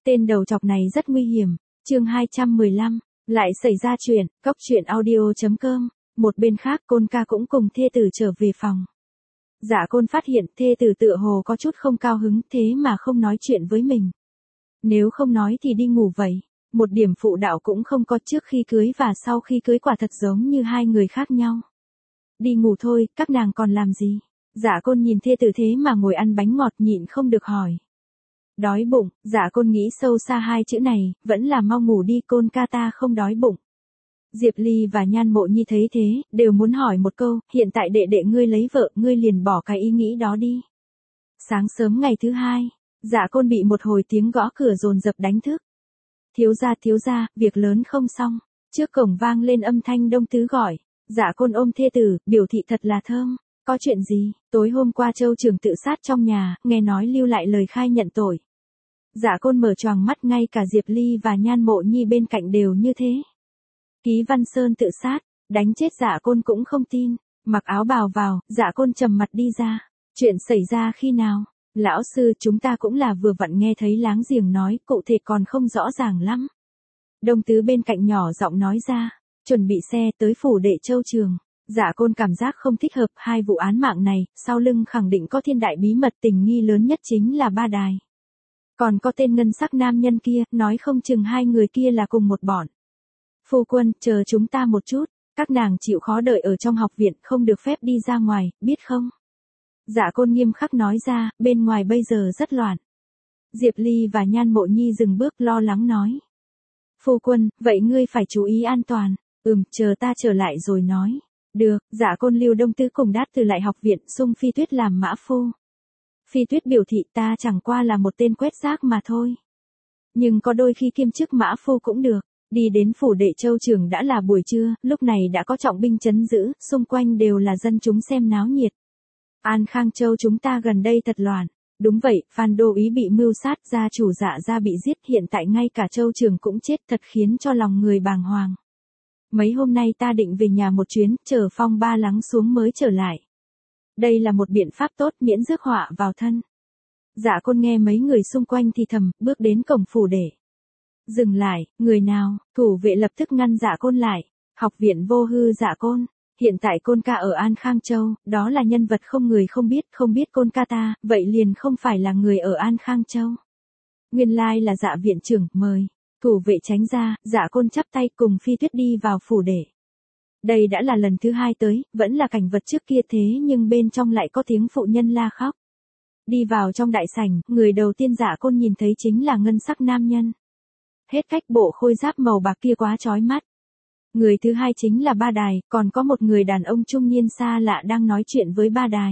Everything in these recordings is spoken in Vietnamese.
Tên đầu chọc này rất nguy hiểm. Chương 215, lại xảy ra chuyện, cóc truyện audio.com. Một bên khác Côn Ca cũng cùng thê tử trở về phòng. Dạ Côn phát hiện thê tử tựa hồ có chút không cao hứng thế mà không nói chuyện với mình. Nếu không nói thì đi ngủ vậy. Một điểm phụ đạo cũng không có, trước khi cưới và sau khi cưới quả thật giống như hai người khác nhau. Đi ngủ thôi, các nàng còn làm gì? Dạ Côn nhìn thê tử thế mà ngồi ăn bánh ngọt nhịn không được hỏi. Đói bụng. Dạ Côn nghĩ sâu xa hai chữ này, vẫn là mau ngủ đi, Côn ca ta không đói bụng. Diệp Ly và Nhan Mộ Nhi thấy thế, đều muốn hỏi một câu, hiện tại đệ đệ ngươi lấy vợ, ngươi liền bỏ cái ý nghĩ đó đi. Sáng sớm ngày thứ hai, Dạ Côn bị một hồi tiếng gõ cửa dồn dập đánh thức. Thiếu gia, việc lớn không xong. Trước cổng vang lên âm thanh Đông Tứ gọi. Dạ Côn ôm thê tử, biểu thị thật là thơm. Có chuyện gì? Tối hôm qua Châu Trường tự sát trong nhà, nghe nói lưu lại lời khai nhận tội. Dạ Côn mở choàng mắt, ngay cả Diệp Ly và Nhan Mộ Nhi bên cạnh đều như thế. Ký Văn Sơn tự sát, đánh chết Dạ Côn cũng không tin. Mặc áo bào vào, Dạ Côn trầm mặt đi ra. Chuyện xảy ra khi nào? Lão sư, chúng ta cũng là vừa vặn nghe thấy láng giềng nói, cụ thể còn không rõ ràng lắm. Đông Tứ bên cạnh nhỏ giọng nói ra, chuẩn bị xe tới phủ đệ Châu Trường. Dạ Côn cảm giác không thích hợp, hai vụ án mạng này, sau lưng khẳng định có thiên đại bí mật, tình nghi lớn nhất chính là Ba Đài. Còn có tên ngân sắc nam nhân kia, nói không chừng hai người kia là cùng một bọn. Phu quân, chờ chúng ta một chút, các nàng chịu khó đợi ở trong học viện, không được phép đi ra ngoài, biết không? Dạ Côn nghiêm khắc nói ra, bên ngoài bây giờ rất loạn. Diệp Ly và Nhan Mộ Nhi dừng bước lo lắng nói. Phu quân, vậy ngươi phải chú ý an toàn. Chờ ta trở lại rồi nói. Được, Dạ Côn lưu Đông Tứ cùng Đát Từ lại học viện, xung Phi Tuyết làm mã phu. Phi Tuyết biểu thị ta chẳng qua là một tên quét rác mà thôi. Nhưng có đôi khi kiêm chức mã phu cũng được. Đi đến phủ đệ Châu Trường đã là buổi trưa, lúc này đã có trọng binh trấn giữ, xung quanh đều là dân chúng xem náo nhiệt. An Khang Châu chúng ta gần đây thật loạn. Đúng vậy, Phan Đô Úy bị mưu sát, gia chủ Dạ gia bị giết, hiện tại ngay cả Châu Trường cũng chết, thật khiến cho lòng người bàng hoàng. Mấy hôm nay ta định về nhà một chuyến, chờ phong ba lắng xuống mới trở lại. Đây là một biện pháp tốt, miễn rước họa vào thân. Dạ Côn nghe mấy người xung quanh thì thầm, bước đến cổng phủ để. Dừng lại, người nào? Thủ vệ lập tức ngăn Dạ Côn lại. Học viện Vô Hư. Dạ Côn. Hiện tại Côn ca ở An Khang Châu, đó là nhân vật không người không biết Côn ca ta, vậy liền không phải là người ở An Khang Châu. Nguyên lai là Dạ viện trưởng, mời. Thủ vệ tránh ra, Dạ Côn chắp tay cùng Phi Tuyết đi vào phủ để. Đây đã là lần thứ hai tới, vẫn là cảnh vật trước kia thế nhưng bên trong lại có tiếng phụ nhân la khóc. Đi vào trong đại sảnh, người đầu tiên Dạ Côn nhìn thấy chính là ngân sắc nam nhân. Hết cách, bộ khôi giáp màu bạc kia quá chói mắt. Người thứ hai chính là Ba Đài, còn có một người đàn ông trung niên xa lạ đang nói chuyện với Ba Đài.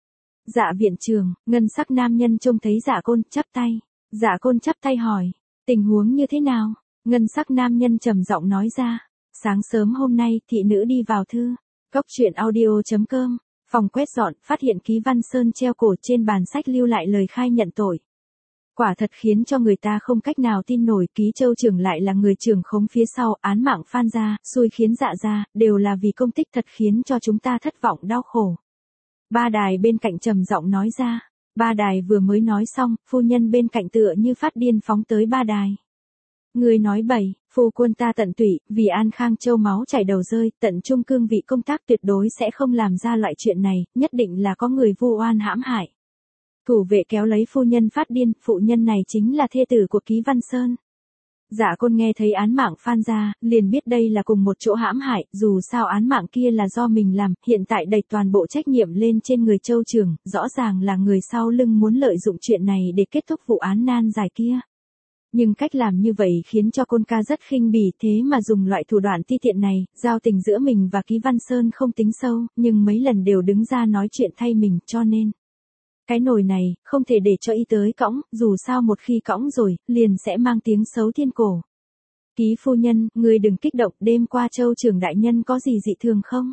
Dạ viện trưởng, ngân sắc nam nhân trông thấy Dạ Côn, chắp tay. Dạ Côn chắp tay hỏi, tình huống như thế nào? Ngân sắc nam nhân trầm giọng nói ra, sáng sớm hôm nay thị nữ đi vào thư, cóc truyện audio.com, phòng quét dọn, phát hiện Ký Văn Sơn treo cổ, trên bàn sách lưu lại lời khai nhận tội. Quả thật khiến cho người ta không cách nào tin nổi, Ký Châu Trường lại là người trưởng khống phía sau, án mạng Phan gia, xui khiến Dạ gia, đều là vì công tích, thật khiến cho chúng ta thất vọng đau khổ. Ba Đài bên cạnh trầm giọng nói ra. Ba Đài vừa mới nói xong, phu nhân bên cạnh tựa như phát điên phóng tới Ba Đài. Người nói bậy, phu quân ta tận tụy, vì An Khang Châu máu chảy đầu rơi, tận trung cương vị công tác, tuyệt đối sẽ không làm ra loại chuyện này, nhất định là có người vu oan hãm hại. Thủ vệ kéo lấy phu nhân phát điên, phụ nhân này chính là thê tử của Ký Văn Sơn. Dạ Côn nghe thấy án mạng Phan gia, liền biết đây là cùng một chỗ hãm hại, dù sao án mạng kia là do mình làm, hiện tại đẩy toàn bộ trách nhiệm lên trên người Châu Trường, rõ ràng là người sau lưng muốn lợi dụng chuyện này để kết thúc vụ án nan giải kia. Nhưng cách làm như vậy khiến cho Côn ca rất khinh bỉ, thế mà dùng loại thủ đoạn ti tiện này, giao tình giữa mình và Ký Văn Sơn không tính sâu, nhưng mấy lần đều đứng ra nói chuyện thay mình, cho nên cái nồi này, không thể để cho y tới cõng, dù sao một khi cõng rồi, liền sẽ mang tiếng xấu thiên cổ. Ký phu nhân, ngươi đừng kích động, đêm qua Châu Trường đại nhân có gì dị thường không?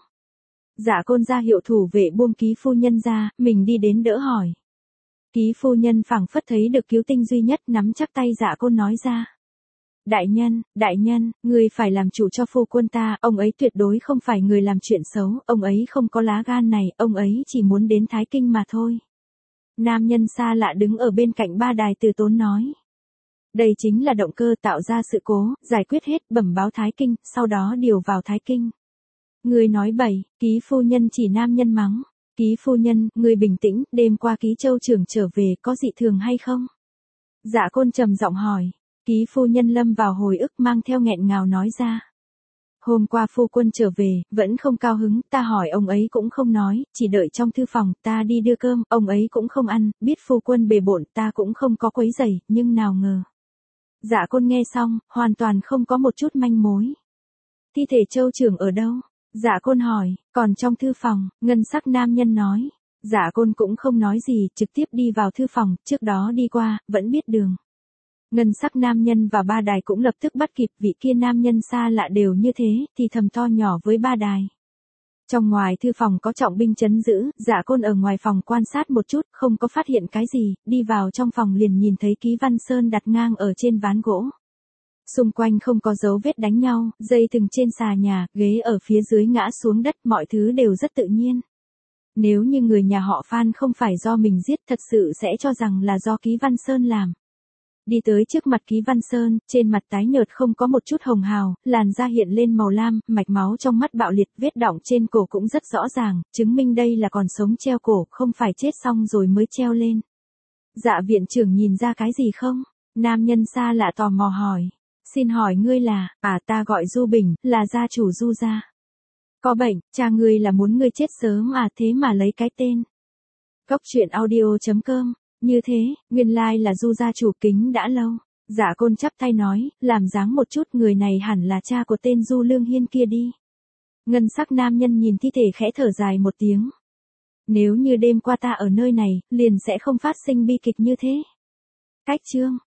Dạ Côn ra hiệu thủ vệ buông Ký phu nhân ra, mình đi đến đỡ hỏi. Ký phu nhân phảng phất thấy được cứu tinh duy nhất, nắm chắc tay Dạ Côn nói ra. Đại nhân, ngươi phải làm chủ cho phu quân ta, ông ấy tuyệt đối không phải người làm chuyện xấu, ông ấy không có lá gan này, ông ấy chỉ muốn đến Thái Kinh mà thôi. Nam nhân xa lạ đứng ở bên cạnh Ba Đài từ tốn nói. Đây chính là động cơ tạo ra sự cố, giải quyết hết, bẩm báo Thái Kinh, sau đó điều vào Thái Kinh. Ngươi nói bậy, ký phu nhân chỉ nam nhân mắng. Ký phu nhân, ngươi bình tĩnh, đêm qua ký châu trưởng trở về có dị thường hay không? Dạ Côn trầm giọng hỏi. Ký phu nhân lâm vào hồi ức mang theo nghẹn ngào nói ra. Hôm qua phu quân trở về, vẫn không cao hứng, ta hỏi ông ấy cũng không nói, chỉ đợi trong thư phòng, ta đi đưa cơm, ông ấy cũng không ăn, biết phu quân bề bộn, ta cũng không có quấy rầy, nhưng nào ngờ. Dạ Côn nghe xong, hoàn toàn không có một chút manh mối. Thi thể châu trưởng ở đâu? Dạ Côn hỏi, còn trong thư phòng, ngân sắc nam nhân nói. Dạ Côn cũng không nói gì, trực tiếp đi vào thư phòng, trước đó đi qua, vẫn biết đường. Ngân sắc nam nhân và Ba Đài cũng lập tức bắt kịp, vị kia nam nhân xa lạ đều như thế, thì thầm to nhỏ với Ba Đài. Trong ngoài thư phòng có trọng binh trấn giữ, Dạ Côn ở ngoài phòng quan sát một chút, không có phát hiện cái gì, đi vào trong phòng liền nhìn thấy Ký Văn Sơn đặt ngang ở trên ván gỗ. Xung quanh không có dấu vết đánh nhau, dây thừng trên xà nhà, ghế ở phía dưới ngã xuống đất, mọi thứ đều rất tự nhiên. Nếu như người nhà họ Phan không phải do mình giết thật sự sẽ cho rằng là do Ký Văn Sơn làm. Đi tới trước mặt Ký Văn Sơn, trên mặt tái nhợt không có một chút hồng hào, làn da hiện lên màu lam, mạch máu trong mắt bạo liệt, vết đọng trên cổ cũng rất rõ ràng, chứng minh đây là còn sống treo cổ, không phải chết xong rồi mới treo lên. Dạ viện trưởng nhìn ra cái gì không? Nam nhân xa lạ tò mò hỏi. Xin hỏi ngươi là, ta gọi Du Bình, là gia chủ Du gia. Có bệnh, cha ngươi là muốn ngươi chết sớm thế mà lấy cái tên. Cốc truyện audio.com. Như thế, nguyên lai là Du gia chủ kính đã lâu. Dạ Côn chắp tay nói, làm dáng một chút, người này hẳn là cha của tên Du Lương Hiên kia đi. Ngân sắc nam nhân nhìn thi thể khẽ thở dài một tiếng. Nếu như đêm qua ta ở nơi này, liền sẽ không phát sinh bi kịch như thế. Cách chương.